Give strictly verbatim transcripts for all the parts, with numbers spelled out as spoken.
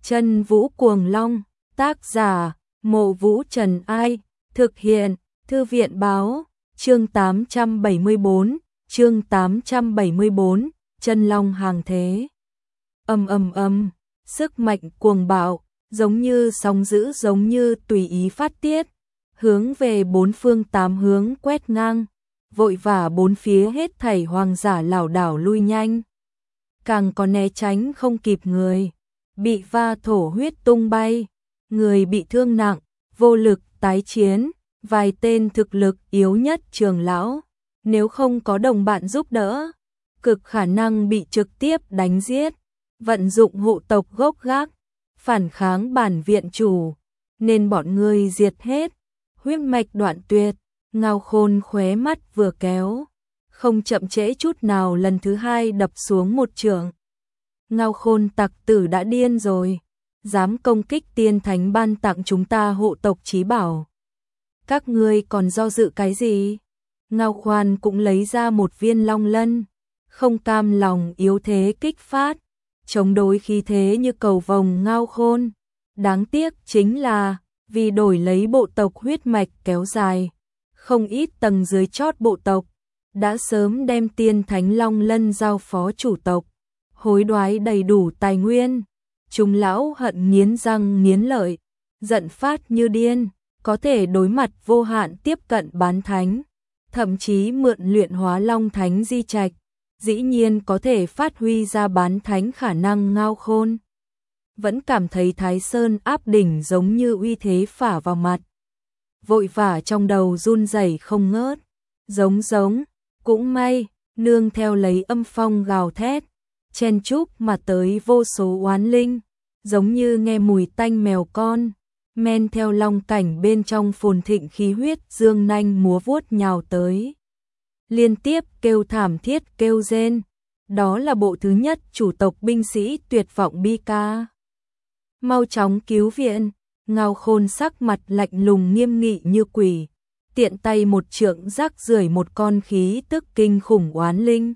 Chân Vũ Cuồng Long, tác giả, Mộ Vũ Trần Ai, thực hiện, Thư viện Báo, chương tám trăm bảy mươi tư, chương tám trăm bảy mươi tư, Chân Long hàng thế. Ầm ầm ầm, sức mạnh cuồng bạo, giống như sóng dữ giống như tùy ý phát tiết, hướng về bốn phương tám hướng quét ngang, vội vã bốn phía hết thảy hoàng giả lảo đảo lui nhanh. Càng có né tránh không kịp người, bị va thổ huyết tung bay, người bị thương nặng, vô lực tái chiến, vài tên thực lực yếu nhất trường lão, nếu không có đồng bạn giúp đỡ, cực khả năng bị trực tiếp đánh giết, vận dụng hộ tộc gốc gác, phản kháng bản viện chủ, nên bọn người diệt hết, huyết mạch đoạn tuyệt. Ngao Khôn khóe mắt vừa kéo, không chậm trễ chút nào lần thứ hai đập xuống một chưởng. Ngao Khôn tặc tử đã điên rồi, dám công kích tiên thánh ban tặng chúng ta hộ tộc chí bảo. Các ngươi còn do dự cái gì? Ngao Khoan cũng lấy ra một viên long lân, không cam lòng yếu thế kích phát, chống đối khí thế như cầu vồng Ngao Khôn. Đáng tiếc chính là, vì đổi lấy bộ tộc huyết mạch kéo dài, không ít tầng dưới chót bộ tộc, đã sớm đem tiên thánh long lân giao phó chủ tộc, hối đoái đầy đủ tài nguyên. Chúng lão hận nghiến răng nghiến lợi, giận phát như điên, có thể đối mặt vô hạn tiếp cận bán thánh, thậm chí mượn luyện hóa long thánh di trạch, dĩ nhiên có thể phát huy ra bán thánh khả năng. Ngao Khôn vẫn cảm thấy Thái Sơn áp đỉnh giống như uy thế phả vào mặt, vội vã trong đầu run rẩy không ngớt, giống giống, cũng may, nương theo lấy âm phong gào thét, chen chúc mà tới vô số oán linh, giống như nghe mùi tanh mèo con, men theo long cảnh bên trong phồn thịnh khí huyết dương nanh múa vuốt nhào tới. Liên tiếp kêu thảm thiết kêu rên, đó là bộ thứ nhất chủ tộc binh sĩ tuyệt vọng bi ca. Mau chóng cứu viện. Ngao Khôn sắc mặt lạnh lùng nghiêm nghị như quỷ, tiện tay một trượng rác rưởi một con khí tức kinh khủng oán linh.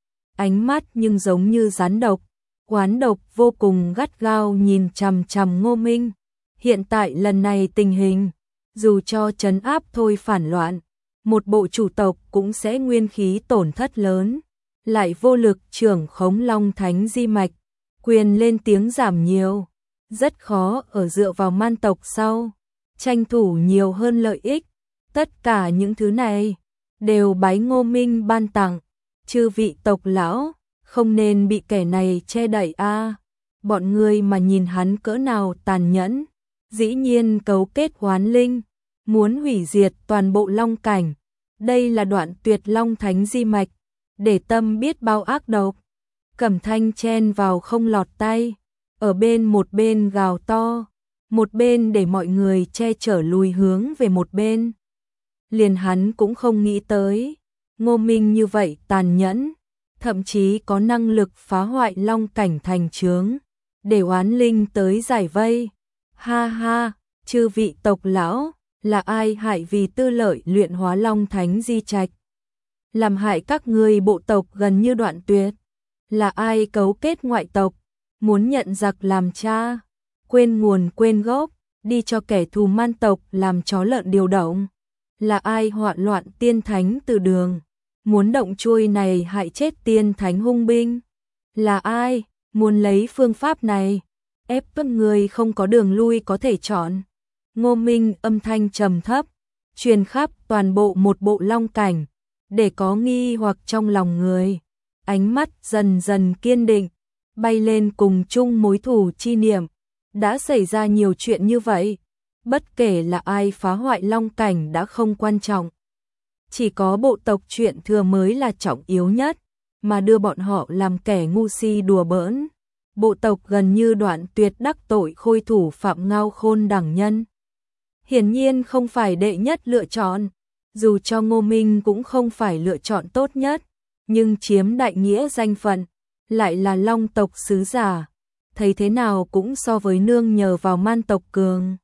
Ánh mắt nhưng giống như rắn độc, oán độc vô cùng gắt gao nhìn chằm chằm Ngô Minh. Hiện tại lần này tình hình, dù cho trấn áp thôi phản loạn, một bộ chủ tộc cũng sẽ nguyên khí tổn thất lớn, lại vô lực trưởng khống long thánh di mạch, quyền lên tiếng giảm nhiều. Rất khó ở dựa vào man tộc sau, tranh thủ nhiều hơn lợi ích. Tất cả những thứ này đều bái Ngô Minh ban tặng. Chư vị tộc lão, không nên bị kẻ này che đậy a. À, bọn người mà nhìn hắn cỡ nào tàn nhẫn, dĩ nhiên cấu kết oán linh, muốn hủy diệt toàn bộ long cảnh. Đây là đoạn tuyệt long thánh di mạch, để tâm biết bao ác độc. Cẩm Thanh chen vào không lọt tay, ở bên một bên gào to, một bên để mọi người che chở lùi hướng về một bên. Liền hắn cũng không nghĩ tới, Ngô Minh như vậy tàn nhẫn, thậm chí có năng lực phá hoại long cảnh thành chướng, để oán linh tới giải vây. Ha ha, chư vị tộc lão, là ai hại vì tư lợi luyện hóa long thánh di trạch, làm hại các ngươi bộ tộc gần như đoạn tuyệt? Là ai cấu kết ngoại tộc, muốn nhận giặc làm cha, quên nguồn quên gốc, đi cho kẻ thù man tộc làm chó lợn điều động? Là ai hoạn loạn tiên thánh từ đường, muốn động chuôi này hại chết tiên thánh hung binh? Là ai muốn lấy phương pháp này ép các người không có đường lui có thể chọn? Ngô Minh âm thanh trầm thấp, truyền khắp toàn bộ một bộ long cảnh, để có nghi hoặc trong lòng người. Ánh mắt dần dần kiên định, bay lên cùng chung mối thù chi niệm. Đã xảy ra nhiều chuyện như vậy, bất kể là ai phá hoại long cảnh đã không quan trọng. Chỉ có bộ tộc chuyện thừa mới là trọng yếu nhất, mà đưa bọn họ làm kẻ ngu si đùa bỡn. Bộ tộc gần như đoạn tuyệt đắc tội khôi thủ Phạm Ngao Khôn đẳng nhân. Hiển nhiên không phải đệ nhất lựa chọn, dù cho Ngô Minh cũng không phải lựa chọn tốt nhất, nhưng chiếm đại nghĩa danh phận, lại là long tộc sứ giả, thấy thế nào cũng so với nương nhờ vào man tộc cường.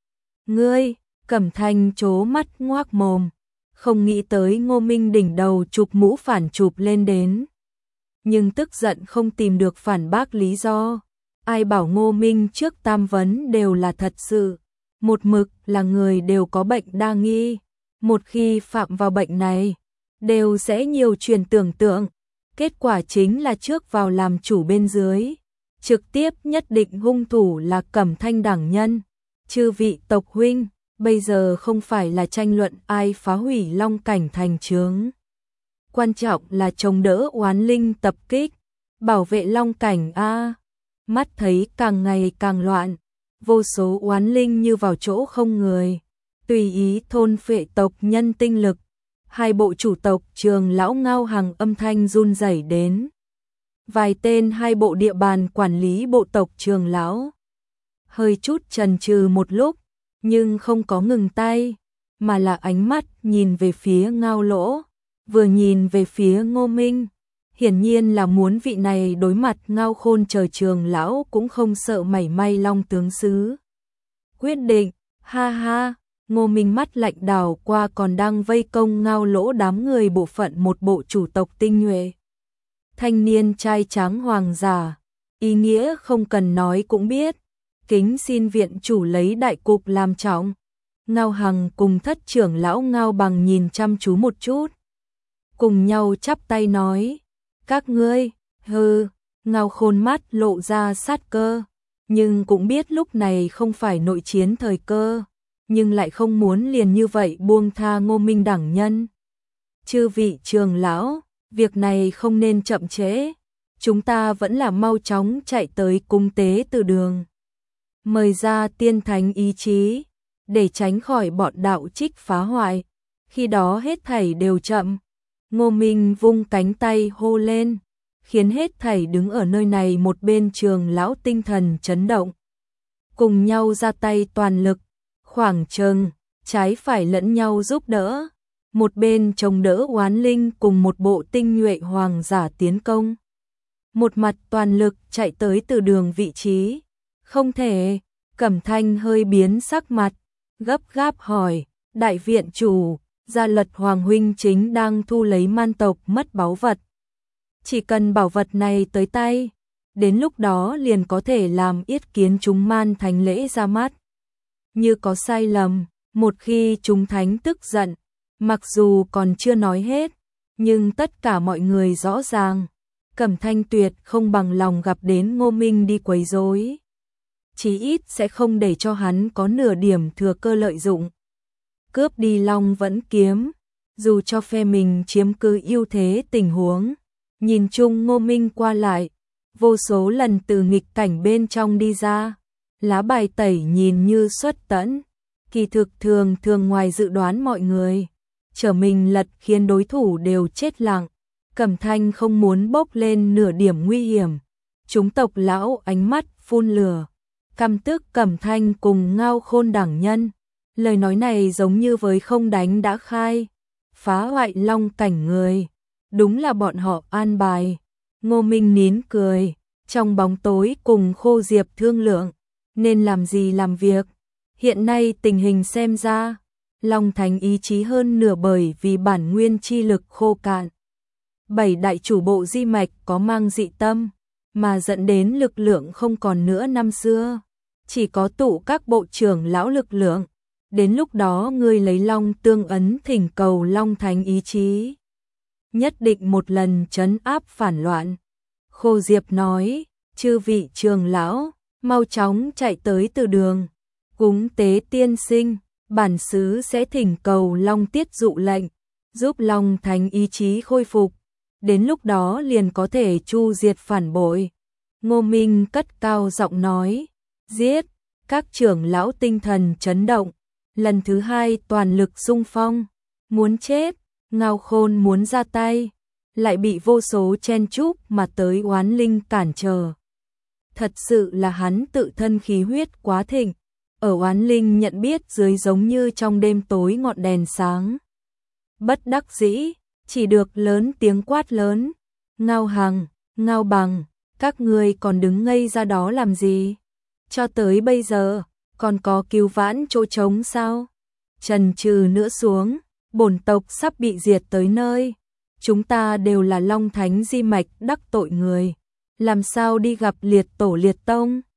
Ngươi, Cẩm Thanh trố mắt ngoác mồm, không nghĩ tới Ngô Minh đỉnh đầu chụp mũ phản chụp lên đến. Nhưng tức giận không tìm được phản bác lý do. ai bảo Ngô Minh trước tam vấn đều là thật sự, một mực là người đều có bệnh đa nghi, một khi phạm vào bệnh này, đều sẽ nhiều truyền tưởng tượng, kết quả chính là trước vào làm chủ bên dưới, trực tiếp nhất định hung thủ là Cẩm Thanh đẳng nhân. Chư vị tộc huynh, bây giờ không phải là tranh luận ai phá hủy Long Cảnh thành chướng. Quan trọng là chống đỡ oán linh tập kích, bảo vệ Long Cảnh a. Mắt thấy càng ngày càng loạn, vô số oán linh như vào chỗ không người, tùy ý thôn phệ tộc nhân tinh lực. Hai bộ chủ tộc Trường lão Ngao Hằng âm thanh run rẩy đến. Vài tên hai bộ địa bàn quản lý bộ tộc Trường lão hơi chút chần chừ một lúc, nhưng không có ngừng tay, mà là ánh mắt nhìn về phía Ngao Lỗ, vừa nhìn về phía Ngô Minh, hiển nhiên là muốn vị này đối mặt Ngao Khôn trời Trường lão cũng không sợ mảy may Long tướng sứ. Quyết định, ha ha, Ngô Minh mắt lạnh đảo qua còn đang vây công Ngao Lỗ đám người bộ phận một bộ chủ tộc tinh nhuệ. Thanh niên trai tráng hoàng giả, ý nghĩa không cần nói cũng biết, kính xin viện chủ lấy đại cục làm trọng. Ngao Hằng cùng thất trưởng lão Ngao Bằng nhìn chăm chú một chút, cùng nhau chắp tay nói, các ngươi, hừ. Ngao Khôn mắt lộ ra sát cơ, nhưng cũng biết lúc này không phải nội chiến thời cơ, nhưng lại không muốn liền như vậy buông tha Ngô Minh đẳng nhân. Chư vị trường lão, việc này không nên chậm trễ, chúng ta vẫn là mau chóng chạy tới cung tế từ đường. Mời ra tiên thánh ý chí, để tránh khỏi bọn đạo trích phá hoại, khi đó hết thảy đều chậm. Ngô Minh vung cánh tay hô lên, khiến hết thảy đứng ở nơi này một bên trường lão tinh thần chấn động. Cùng nhau ra tay toàn lực, khoảng chừng, trái phải lẫn nhau giúp đỡ. Một bên chống đỡ oán linh cùng một bộ tinh nhuệ hoàng giả tiến công. Một mặt toàn lực chạy tới từ đường vị trí. Không thể, Cẩm Thanh hơi biến sắc mặt, gấp gáp hỏi, đại viện chủ, Gia Luật Hoàng huynh chính đang thu lấy man tộc mất báu vật. Chỉ cần bảo vật này tới tay, đến lúc đó liền có thể làm yết kiến chúng man thánh lễ ra mắt. Như có sai lầm, một khi chúng thánh tức giận, mặc dù còn chưa nói hết, nhưng tất cả mọi người rõ ràng, Cẩm Thanh tuyệt không bằng lòng gặp đến Ngô Minh đi quấy rối. Chí ít sẽ không để cho hắn có nửa điểm thừa cơ lợi dụng. Cướp đi Long vẫn kiếm, dù cho phe mình chiếm cứ ưu thế tình huống. Nhìn chung Ngô Minh qua lại, vô số lần từ nghịch cảnh bên trong đi ra, lá bài tẩy nhìn như xuất tẫn, kỳ thực thường thường ngoài dự đoán mọi người, trở mình lật khiến đối thủ đều chết lặng. Cẩm Thanh không muốn bốc lên nửa điểm nguy hiểm, chúng tộc lão ánh mắt phun lửa, căm tức Cẩm Thanh cùng Ngao Khôn đẳng nhân, lời nói này giống như với không đánh đã khai, phá hoại Long cảnh người. Đúng là bọn họ an bài. Ngô Minh nín cười, trong bóng tối cùng Khô Diệp thương lượng, nên làm gì làm việc. Hiện nay tình hình xem ra, Long Thánh ý chí hơn nửa bởi vì bản nguyên chi lực khô cạn. Bảy đại chủ bộ di mạch có mang dị tâm, mà dẫn đến lực lượng không còn nữa năm xưa. Chỉ có tụ các bộ trưởng lão lực lượng. Đến lúc đó ngươi lấy Long tương ấn thỉnh cầu Long Thánh ý chí. Nhất định một lần trấn áp phản loạn. Khô Diệp nói, chư vị trường lão, mau chóng chạy tới từ đường. Cúng tế tiên sinh, bản xứ sẽ thỉnh cầu Long tiết dụ lệnh, giúp Long Thánh ý chí khôi phục. Đến lúc đó liền có thể chu diệt phản bội. Ngô Minh cất cao giọng nói, giết, các trưởng lão tinh thần chấn động. Lần thứ hai toàn lực xung phong, muốn chết. Ngao Khôn muốn ra tay, lại bị vô số chen chúc mà tới oán linh cản trở. Thật sự là hắn tự thân khí huyết quá thịnh, ở oán linh nhận biết dưới giống như trong đêm tối ngọn đèn sáng. Bất đắc dĩ, chỉ được lớn tiếng quát lớn, Ngao Hằng, Ngao Bằng, các ngươi còn đứng ngây ra đó làm gì? Cho tới bây giờ, còn có cứu vãn chỗ trống sao? Trần trừ nữa xuống. Bổn tộc sắp bị diệt tới nơi, chúng ta đều là Long Thánh di mạch đắc tội người, làm sao đi gặp liệt tổ liệt tông.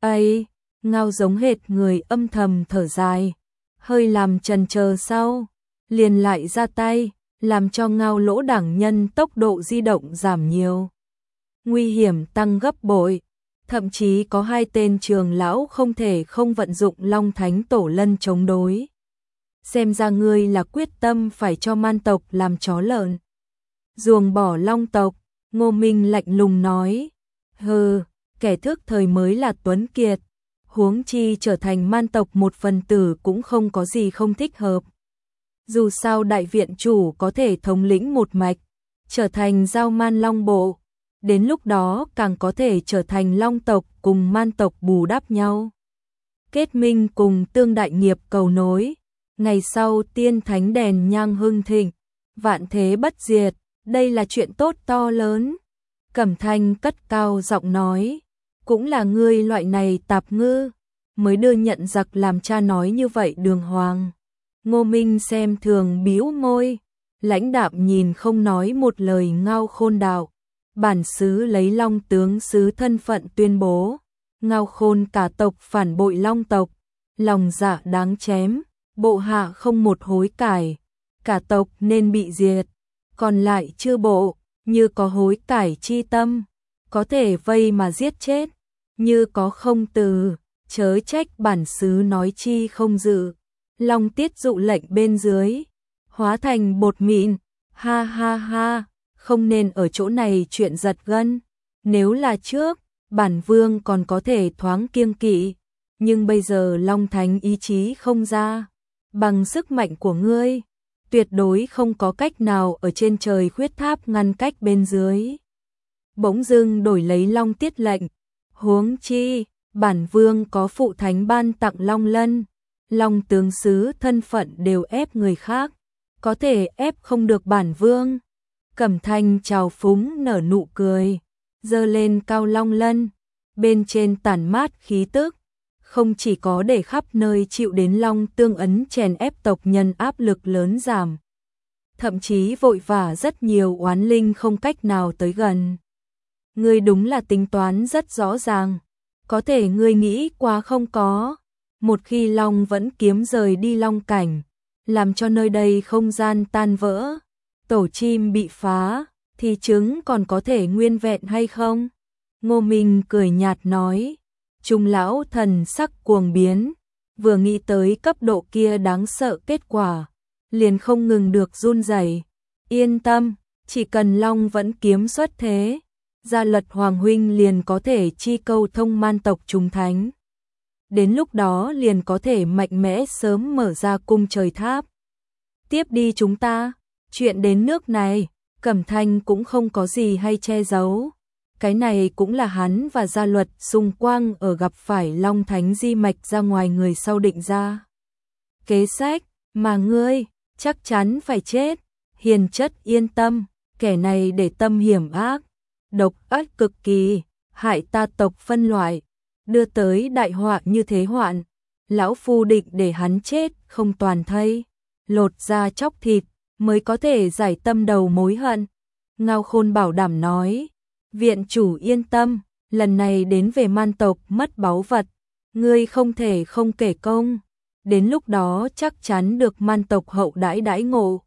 Ây, Ngao giống hệt người âm thầm thở dài, hơi làm chần chờ sau, liền lại ra tay, làm cho Ngao lỗ đảng nhân tốc độ di động giảm nhiều. Nguy hiểm tăng gấp bội, thậm chí có hai tên trường lão không thể không vận dụng Long Thánh Tổ Lân chống đối. Xem ra ngươi là quyết tâm phải cho man tộc làm chó lợn. Ruồng bỏ Long tộc, Ngô Minh lạnh lùng nói, hừ, kẻ thước thời mới là tuấn kiệt, huống chi trở thành man tộc một phần tử cũng không có gì không thích hợp. Dù sao đại viện chủ có thể thống lĩnh một mạch, trở thành giao man long bộ, đến lúc đó càng có thể trở thành long tộc cùng man tộc bù đắp nhau. Kết minh cùng tương đại nghiệp cầu nối, ngày sau tiên thánh đèn nhang hưng thịnh, vạn thế bất diệt, đây là chuyện tốt to lớn. Cẩm Thanh cất cao giọng nói, cũng là ngươi loại này tạp ngư, mới đưa nhận giặc làm cha nói như vậy đường hoàng. Ngô Minh xem thường bĩu môi, lãnh đạm nhìn không nói một lời Ngao Khôn đạo. Bản xứ lấy Long tướng sứ thân phận tuyên bố, Ngao Khôn cả tộc phản bội Long tộc, lòng dạ đáng chém, bộ hạ không một hối cải, cả tộc nên bị diệt, còn lại chư bộ, như có hối cải chi tâm, có thể vây mà giết chết, như có không từ, chớ trách bản xứ nói chi không dự. Long tiết dụ lệnh bên dưới, hóa thành bột mịn, ha ha ha, không nên ở chỗ này chuyện giật gân. Nếu là trước, bản vương còn có thể thoáng kiêng kỵ, nhưng bây giờ Long Thánh ý chí không ra, bằng sức mạnh của ngươi, tuyệt đối không có cách nào ở trên trời khuyết tháp ngăn cách bên dưới. Bỗng dưng đổi lấy Long tiết lệnh, huống chi, bản vương có phụ thánh ban tặng Long Lân, Long tướng sứ thân phận đều ép người khác, có thể ép không được bản vương. Cẩm Thanh trào phúng nở nụ cười, giơ lên cao Long Lân, bên trên tản mát khí tức, không chỉ có để khắp nơi chịu đến Long tương ấn chèn ép tộc nhân áp lực lớn giảm, thậm chí vội vã rất nhiều oán linh không cách nào tới gần. Ngươi đúng là tính toán rất rõ ràng, có thể ngươi nghĩ quá không có. Một khi Long vẫn kiếm rời đi Long cảnh, làm cho nơi đây không gian tan vỡ, tổ chim bị phá, thì trứng còn có thể nguyên vẹn hay không? Ngô Minh cười nhạt nói, Trung lão thần sắc cuồng biến, vừa nghĩ tới cấp độ kia đáng sợ kết quả, liền không ngừng được run rẩy. Yên tâm, chỉ cần Long vẫn kiếm xuất thế, gia luật Hoàng huynh liền có thể chi câu thông man tộc trung thánh. Đến lúc đó liền có thể mạnh mẽ sớm mở ra cung trời tháp. Tiếp đi chúng ta, chuyện đến nước này, Cẩm Thanh cũng không có gì hay che giấu. Cái này cũng là hắn và gia luật xung quanh ở gặp phải Long Thánh di mạch ra ngoài người sau định ra. Kế sách, mà ngươi, chắc chắn phải chết. Hiền chất yên tâm, kẻ này để tâm hiểm ác, độc ác cực kỳ, hại ta tộc phân loại, đưa tới đại họa như thế hoạn. Lão phu định để hắn chết không toàn thây, lột da chóc thịt, mới có thể giải tâm đầu mối hận. Ngao Khôn bảo đảm nói, viện chủ yên tâm, lần này đến về man tộc mất báu vật, ngươi không thể không kể công, đến lúc đó chắc chắn được man tộc hậu đãi đãi ngộ.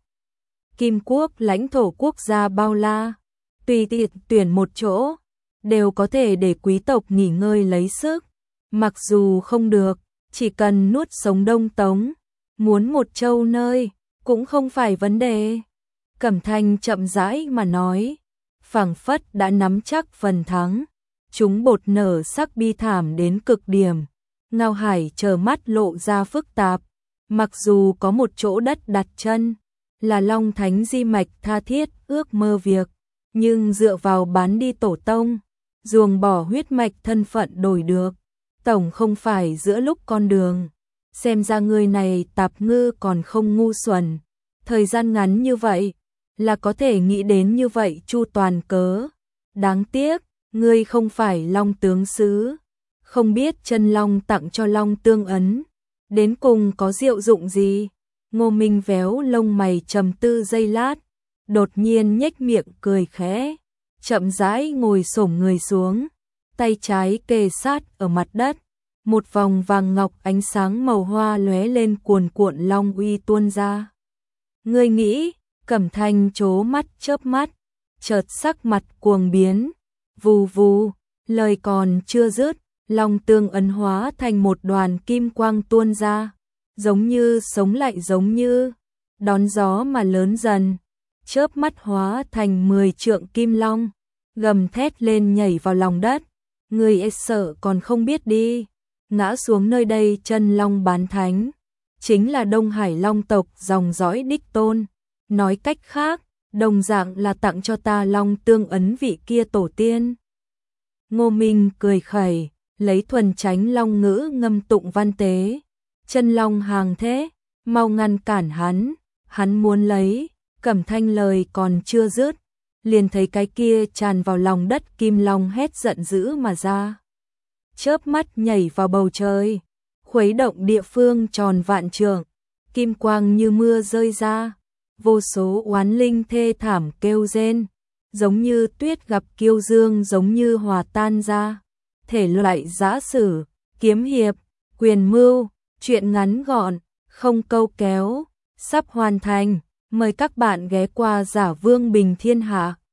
Kim quốc lãnh thổ quốc gia bao la, tùy tiện tuyển một chỗ, đều có thể để quý tộc nghỉ ngơi lấy sức, mặc dù không được, chỉ cần nuốt sống Đông Tống, muốn một châu nơi, cũng không phải vấn đề. Cẩm Thanh chậm rãi mà nói, phảng phất đã nắm chắc phần thắng, chúng bột nở sắc bi thảm đến cực điểm. Ngao Hải chờ mắt lộ ra phức tạp, mặc dù có một chỗ đất đặt chân, là Long Thánh di mạch tha thiết ước mơ việc, nhưng dựa vào bán đi tổ tông, ruồng bỏ huyết mạch thân phận đổi được, tổng không phải giữa lúc con đường. Xem ra người này tạp ngư còn không ngu xuẩn, thời gian ngắn như vậy là có thể nghĩ đến như vậy chu toàn cớ. Đáng tiếc, ngươi không phải Long tướng sứ, không biết chân Long tặng cho Long tương ấn, đến cùng có diệu dụng gì. Ngô Minh véo lông mày trầm tư giây lát, đột nhiên nhếch miệng cười khẽ, chậm rãi ngồi xổm người xuống, tay trái kề sát ở mặt đất, một vòng vàng ngọc ánh sáng màu hoa lóe lên cuồn cuộn long uy tuôn ra. Ngươi nghĩ? Cẩm Thanh trố mắt chớp mắt, chợt sắc mặt cuồng biến, vù vù, lời còn chưa dứt, long tương ấn hóa thành một đoàn kim quang tuôn ra, giống như sống lại giống như đón gió mà lớn dần, chớp mắt hóa thành mười trượng kim long, gầm thét lên nhảy vào lòng đất. Người e sợ còn không biết đi, ngã xuống nơi đây chân long bán thánh, chính là Đông Hải Long tộc dòng dõi đích tôn, nói cách khác, đồng dạng là tặng cho ta long tương ấn vị kia tổ tiên. Ngô Minh cười khẩy, lấy thuần chánh long ngữ ngâm tụng văn tế, chân long hàng thế, mau ngăn cản hắn, hắn muốn lấy. Cẩm Thanh lời còn chưa dứt, liền thấy cái kia tràn vào lòng đất kim long hét giận dữ mà ra. Chớp mắt nhảy vào bầu trời, khuấy động địa phương tròn vạn trượng, kim quang như mưa rơi ra, vô số oán linh thê thảm kêu rên, giống như tuyết gặp kiêu dương giống như hòa tan ra. Thể loại giã sử, kiếm hiệp, quyền mưu, truyện ngắn gọn, không câu kéo, sắp hoàn thành. Mời các bạn ghé qua Giả Vương Bình Thiên Hạ.